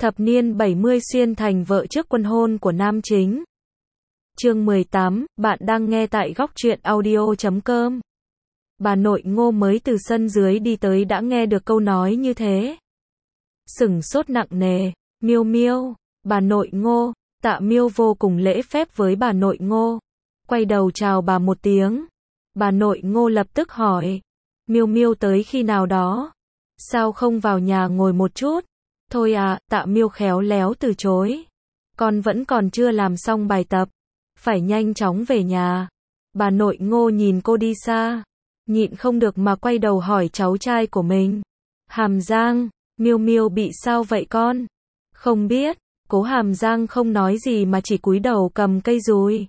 Thập niên 70 xuyên thành vợ trước quân hôn của nam chính. Chương 18, bạn đang nghe tại góc truyện audio.com. Bà nội Ngô mới từ sân dưới đi tới đã nghe được câu nói như thế. Sửng sốt nặng nề, Miêu Miêu, bà nội Ngô. Tạ Miêu vô cùng lễ phép với bà nội Ngô. Quay đầu chào bà một tiếng. Bà nội Ngô lập tức hỏi, Miêu Miêu tới khi nào đó? Sao không vào nhà ngồi một chút? Thôi à, Tạ Miêu khéo léo từ chối. Con vẫn còn chưa làm xong bài tập. Phải nhanh chóng về nhà. Bà nội Ngô nhìn cô đi xa. Nhịn không được mà quay đầu hỏi cháu trai của mình. Hàm Giang, Miêu Miêu bị sao vậy con? Không biết. Cố Hàm Giang không nói gì mà chỉ cúi đầu cầm cây dùi.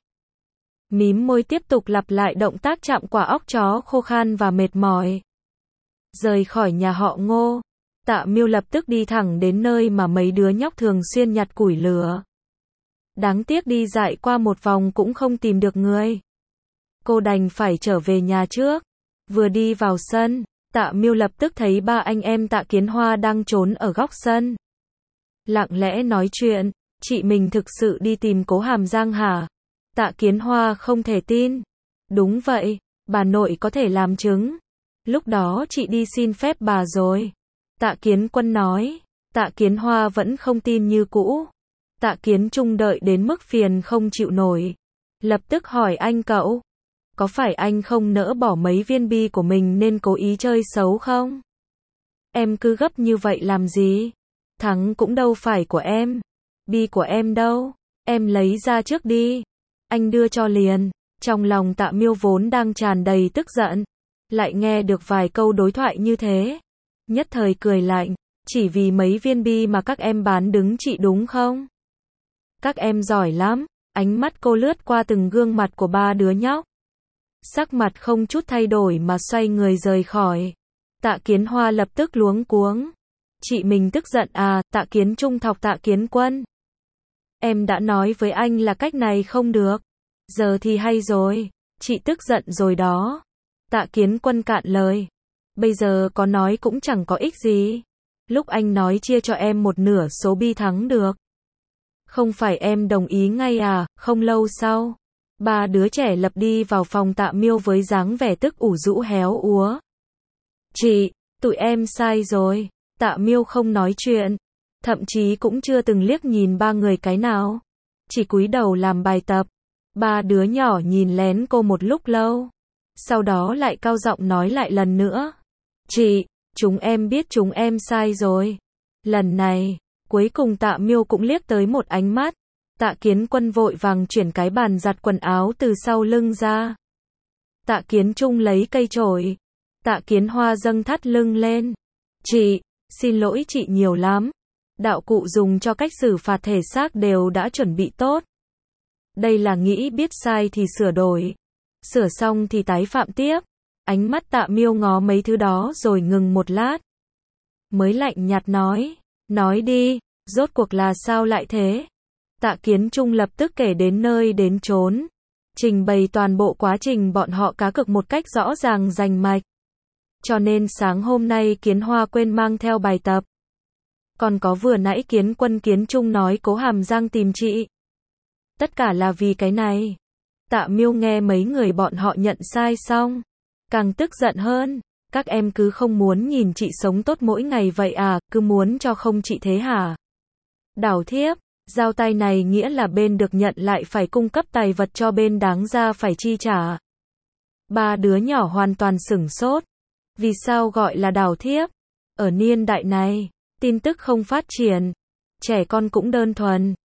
Mím môi tiếp tục lặp lại động tác chạm quả óc chó khô khan và mệt mỏi. Rời khỏi nhà họ Ngô, Tạ Miêu lập tức đi thẳng đến nơi mà mấy đứa nhóc thường xuyên nhặt củi lửa. Đáng tiếc đi dại qua một vòng cũng không tìm được người. Cô đành phải trở về nhà trước. Vừa đi vào sân, Tạ Miêu lập tức thấy ba anh em Tạ Kiến Hoa đang trốn ở góc sân. Lặng lẽ nói chuyện, chị mình thực sự đi tìm Cố Hàm Giang hả? Tạ Kiến Hoa không thể tin. Đúng vậy, bà nội có thể làm chứng. Lúc đó chị đi xin phép bà rồi. Tạ Kiến Quân nói. Tạ Kiến Hoa vẫn không tin như cũ. Tạ Kiến Trung đợi đến mức phiền không chịu nổi. Lập tức hỏi anh cậu. Có phải anh không nỡ bỏ mấy viên bi của mình nên cố ý chơi xấu không? Em cứ gấp như vậy làm gì? Thắng cũng đâu phải của em. Bi của em đâu? Em lấy ra trước đi. Anh đưa cho liền. Trong lòng Tạ Miêu vốn đang tràn đầy tức giận. Lại nghe được vài câu đối thoại như thế. Nhất thời cười lạnh. Chỉ vì mấy viên bi mà các em bán đứng chị đúng không? Các em giỏi lắm. Ánh mắt cô lướt qua từng gương mặt của ba đứa nhóc. Sắc mặt không chút thay đổi mà xoay người rời khỏi. Tạ Kiến Hoa lập tức luống cuống. Chị mình tức giận à? Tạ Kiến Trung thọc Tạ Kiến Quân. Em đã nói với anh là cách này không được. Giờ thì hay rồi. Chị tức giận rồi đó. Tạ Kiến Quân cạn lời. Bây giờ có nói cũng chẳng có ích gì. Lúc anh nói chia cho em một nửa số bi thắng được. Không phải em đồng ý ngay à? Không lâu sau, ba đứa trẻ lập đi vào phòng Tạ Miêu với dáng vẻ tức ủ rũ héo úa. Chị, tụi em sai rồi. Tạ Miêu không nói chuyện. Thậm chí cũng chưa từng liếc nhìn ba người cái nào. Chỉ cúi đầu làm bài tập. Ba đứa nhỏ nhìn lén cô một lúc lâu. Sau đó lại cao giọng nói lại lần nữa. Chị, chúng em biết chúng em sai rồi. Lần này, cuối cùng Tạ Miêu cũng liếc tới một ánh mắt. Tạ Kiến Quân vội vàng chuyển cái bàn giặt quần áo từ sau lưng ra. Tạ Kiến Trung lấy cây chổi. Tạ Kiến Hoa dâng thắt lưng lên. Chị, xin lỗi chị nhiều lắm. Đạo cụ dùng cho cách xử phạt thể xác đều đã chuẩn bị tốt. Đây là nghĩ biết sai thì sửa đổi. Sửa xong thì tái phạm tiếp. Ánh mắt Tạ Miêu ngó mấy thứ đó rồi ngừng một lát. Mới lạnh nhạt nói. Nói đi, rốt cuộc là sao lại thế? Tạ Kiến Trung lập tức kể đến nơi đến chốn. Trình bày toàn bộ quá trình bọn họ cá cược một cách rõ ràng rành mạch. Cho nên sáng hôm nay Kiến Hoa quên mang theo bài tập. Còn có vừa nãy Kiến Quân Kiến Trung nói Cố Hàm Giang tìm chị. Tất cả là vì cái này. Tạ Miêu nghe mấy người bọn họ nhận sai xong. Càng tức giận hơn. Các em cứ không muốn nhìn chị sống tốt mỗi ngày vậy à, cứ muốn cho không chị thế hả? Đảo thiếp, giao tay này nghĩa là bên được nhận lại phải cung cấp tài vật cho bên đáng ra phải chi trả. Ba đứa nhỏ hoàn toàn sửng sốt. Vì sao gọi là đảo thiếp? Ở niên đại này, tin tức không phát triển. Trẻ con cũng đơn thuần.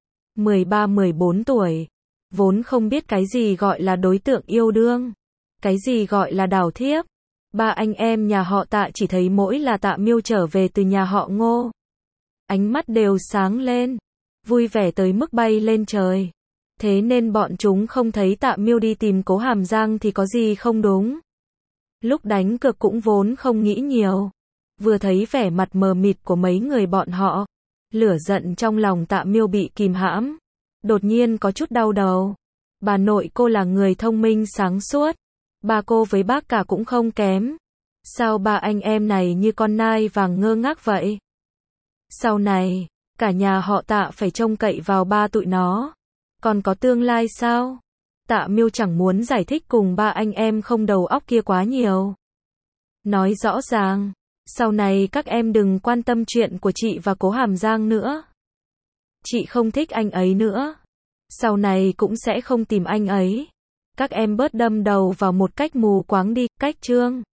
13-14 tuổi. Vốn không biết cái gì gọi là đối tượng yêu đương. Cái gì gọi là đảo thiếp. Ba anh em nhà họ Tạ chỉ thấy mỗi là Tạ Miêu trở về từ nhà họ Ngô. Ánh mắt đều sáng lên. Vui vẻ tới mức bay lên trời. Thế nên bọn chúng không thấy Tạ Miêu đi tìm Cố Hàm Giang thì có gì không đúng. Lúc đánh cược cũng vốn không nghĩ nhiều. Vừa thấy vẻ mặt mờ mịt của mấy người bọn họ. Lửa giận trong lòng Tạ Miêu bị kìm hãm. Đột nhiên có chút đau đầu. Bà nội cô là người thông minh sáng suốt. Ba cô với bác cả cũng không kém. Sao ba anh em này như con nai vàng ngơ ngác vậy? Sau này, Cả nhà họ Tạ phải trông cậy vào ba tụi nó. Còn có tương lai sao? Tạ Miêu chẳng muốn giải thích cùng ba anh em không đầu óc kia quá nhiều. Nói rõ ràng, sau này các em đừng quan tâm chuyện của chị và Cố Hàm Giang nữa. Chị không thích anh ấy nữa. Sau này cũng sẽ không tìm anh ấy. Các em bớt đâm đầu vào một cách mù quáng đi, cách Trương.